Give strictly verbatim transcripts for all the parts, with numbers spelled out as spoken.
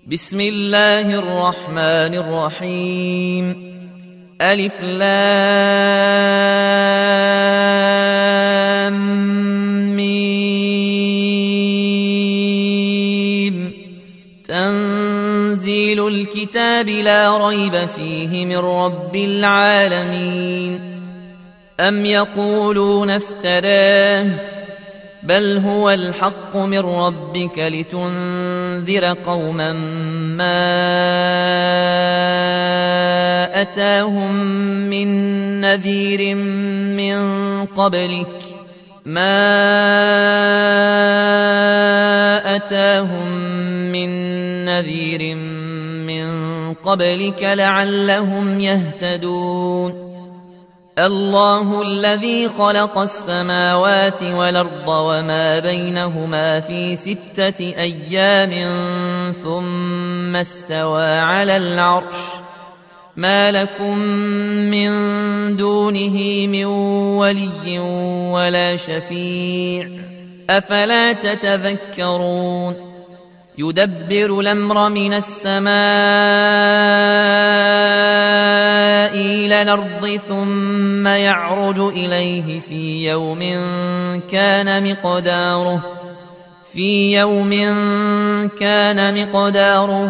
بسم الله الرحمن الرحيم. ألف لام ميم. تنزيل الكتاب لا ريب فيه من رب العالمين. أم يقولون افتراه بل هو الحق من ربك لتنذر قوما ما أتاهم من نذير من قبلك ما أتاهم من نذير من قبلك لعلهم يهتدون. الله الذي خلق السماوات والأرض وما بينهما في ستة أيام ثم استوى على العرش ما لكم من دونه من ولي ولا شفيع أفلا تتذكرون. يدبر الأمر من السماء إلى الأرض ثم يعرج إليه في يوم كان مقداره في يوم كان مقداره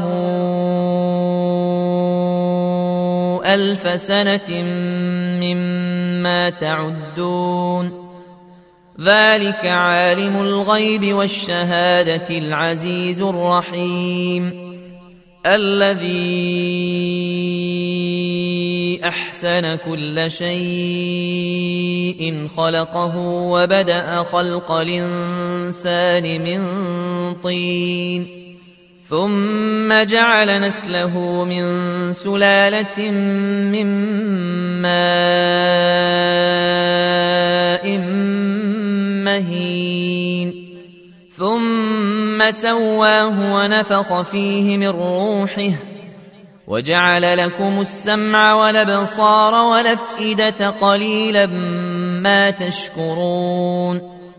ألف سنة مما تعدون. ذلك عالم الغيب والشهادة العزيز الرحيم الذي أحسن كل شيء خلقه وبدأ خلق الإنسان من طين ثم جعل نسله من سلالة من ماء مهين ثم سواه ونفخ فيه من روحه وجعل لكم السمع والأبصار والأفئدة قليلا ما تشكرون.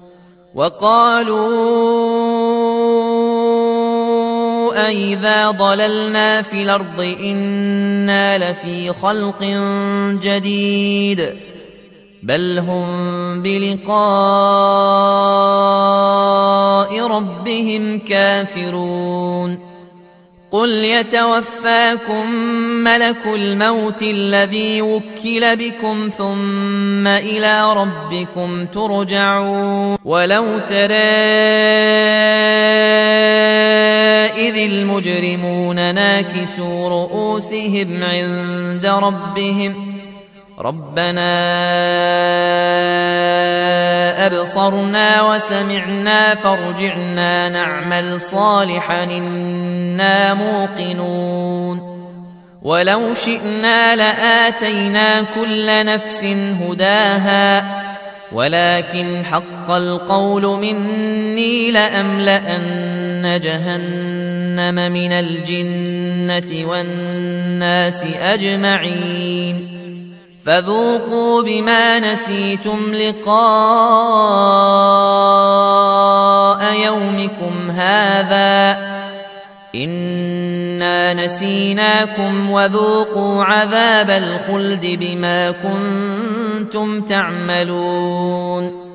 وقالوا أئذا ضللنا في الأرض إنا لفي خلق جديد بل هم بلقاء ربهم كافرون. قل يتوفاكم ملك الموت الذي وكل بكم ثم إلى ربكم ترجعون. ولو ترى إذ المجرمون ناكسوا رؤوسهم عند ربهم ربنا أبصرنا وسمعنا فارجعنا نعمل صالحا إنا موقنون. ولو شئنا لآتينا كل نفس هداها ولكن حق القول مني لأملأن جهنم من الجنة والناس أجمعين. فذوقوا بما نسيتم لقاء يومكم هذا إنا نسيناكم وذوقوا عذاب الخلد بما كنتم تعملون.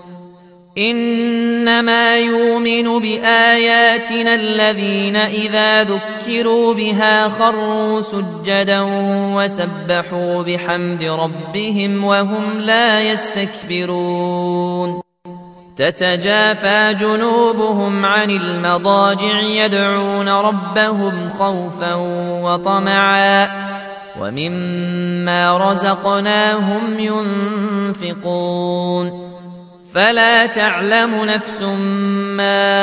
إنما يؤمن بآياتنا الذين إذا ذكروا بها خروا سجدا وسبحوا بحمد ربهم وهم لا يستكبرون. تتجافى جنوبهم عن المضاجع يدعون ربهم خوفا وطمعا ومما رزقناهم ينفقون. فلا تعلم نفس ما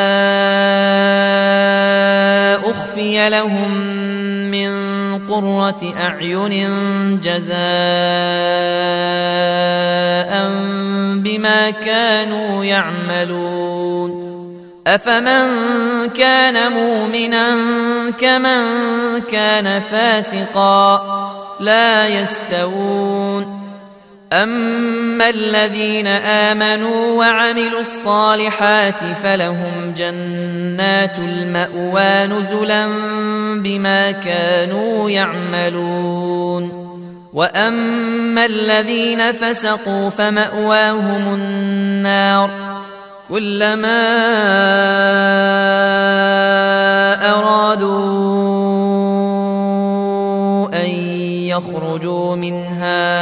أخفي لهم من قرة أعين جزاء بما كانوا يعملون. أفمن كان مؤمنا كمن كان فاسقا لا يستوون. أما الذين آمنوا وعملوا الصالحات فلهم جنات المأوى نزلا بما كانوا يعملون وأما الذين فسقوا فمأواهم النار كلما أرادوا أن يخرجوا منها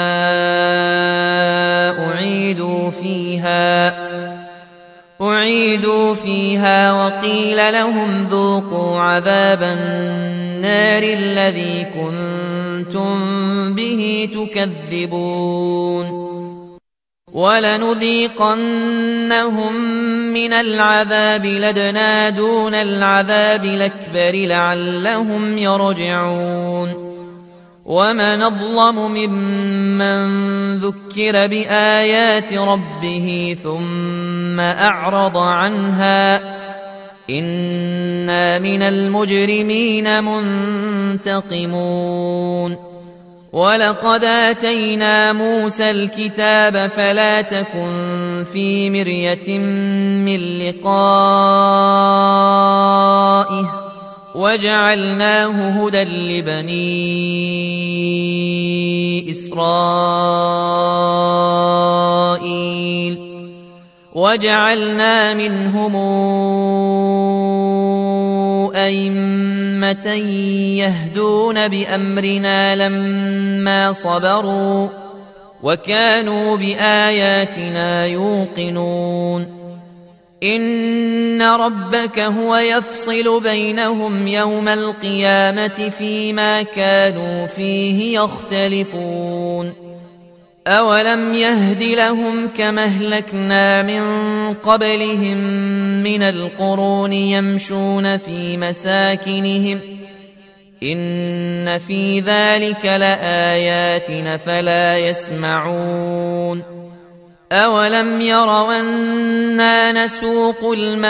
أعيدوا فيها أعيدوا فيها وقيل لهم ذوقوا عذاب النار الذي كنتم به تكذبون ولنذيقنهم من العذاب الأدنى دون العذاب الأكبر لعلهم يرجعون ومن أظلم ممن ذكر بآيات ربه ثم أعرض عنها إنا من المجرمين منتقمون ولقد آتينا موسى الكتاب فلا تكن في مرية من لقائه وجعلناه هدى لبني إسرائيل وجعلنا منهم أئمة يهدون بأمرنا لما صبروا وكانوا بآياتنا يوقنون إن ربك هو يفصل بينهم يوم القيامة فيما كانوا فيه يختلفون أولم يهد لهم كما أهلكنا من قبلهم من القرون يمشون في مساكنهم إن في ذلك لآيات فلا يسمعون أولم يروا أنا نسوق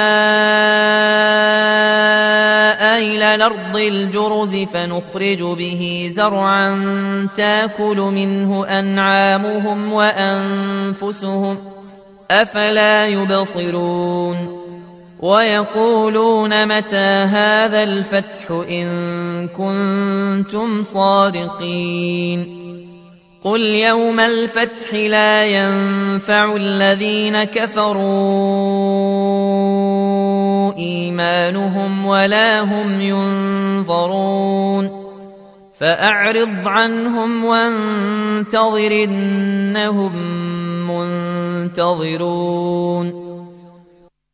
الماء إلى الأرض الجرز فنخرج به زرعا تاكل منه أنعامهم وأنفسهم أفلا يبصرون ويقولون متى هذا الفتح إن كنتم صادقين قل يوم الفتح لا ينفع الذين كفروا إيمانهم ولا هم ينظرون فأعرض عنهم وانتظر إنهم منتظرون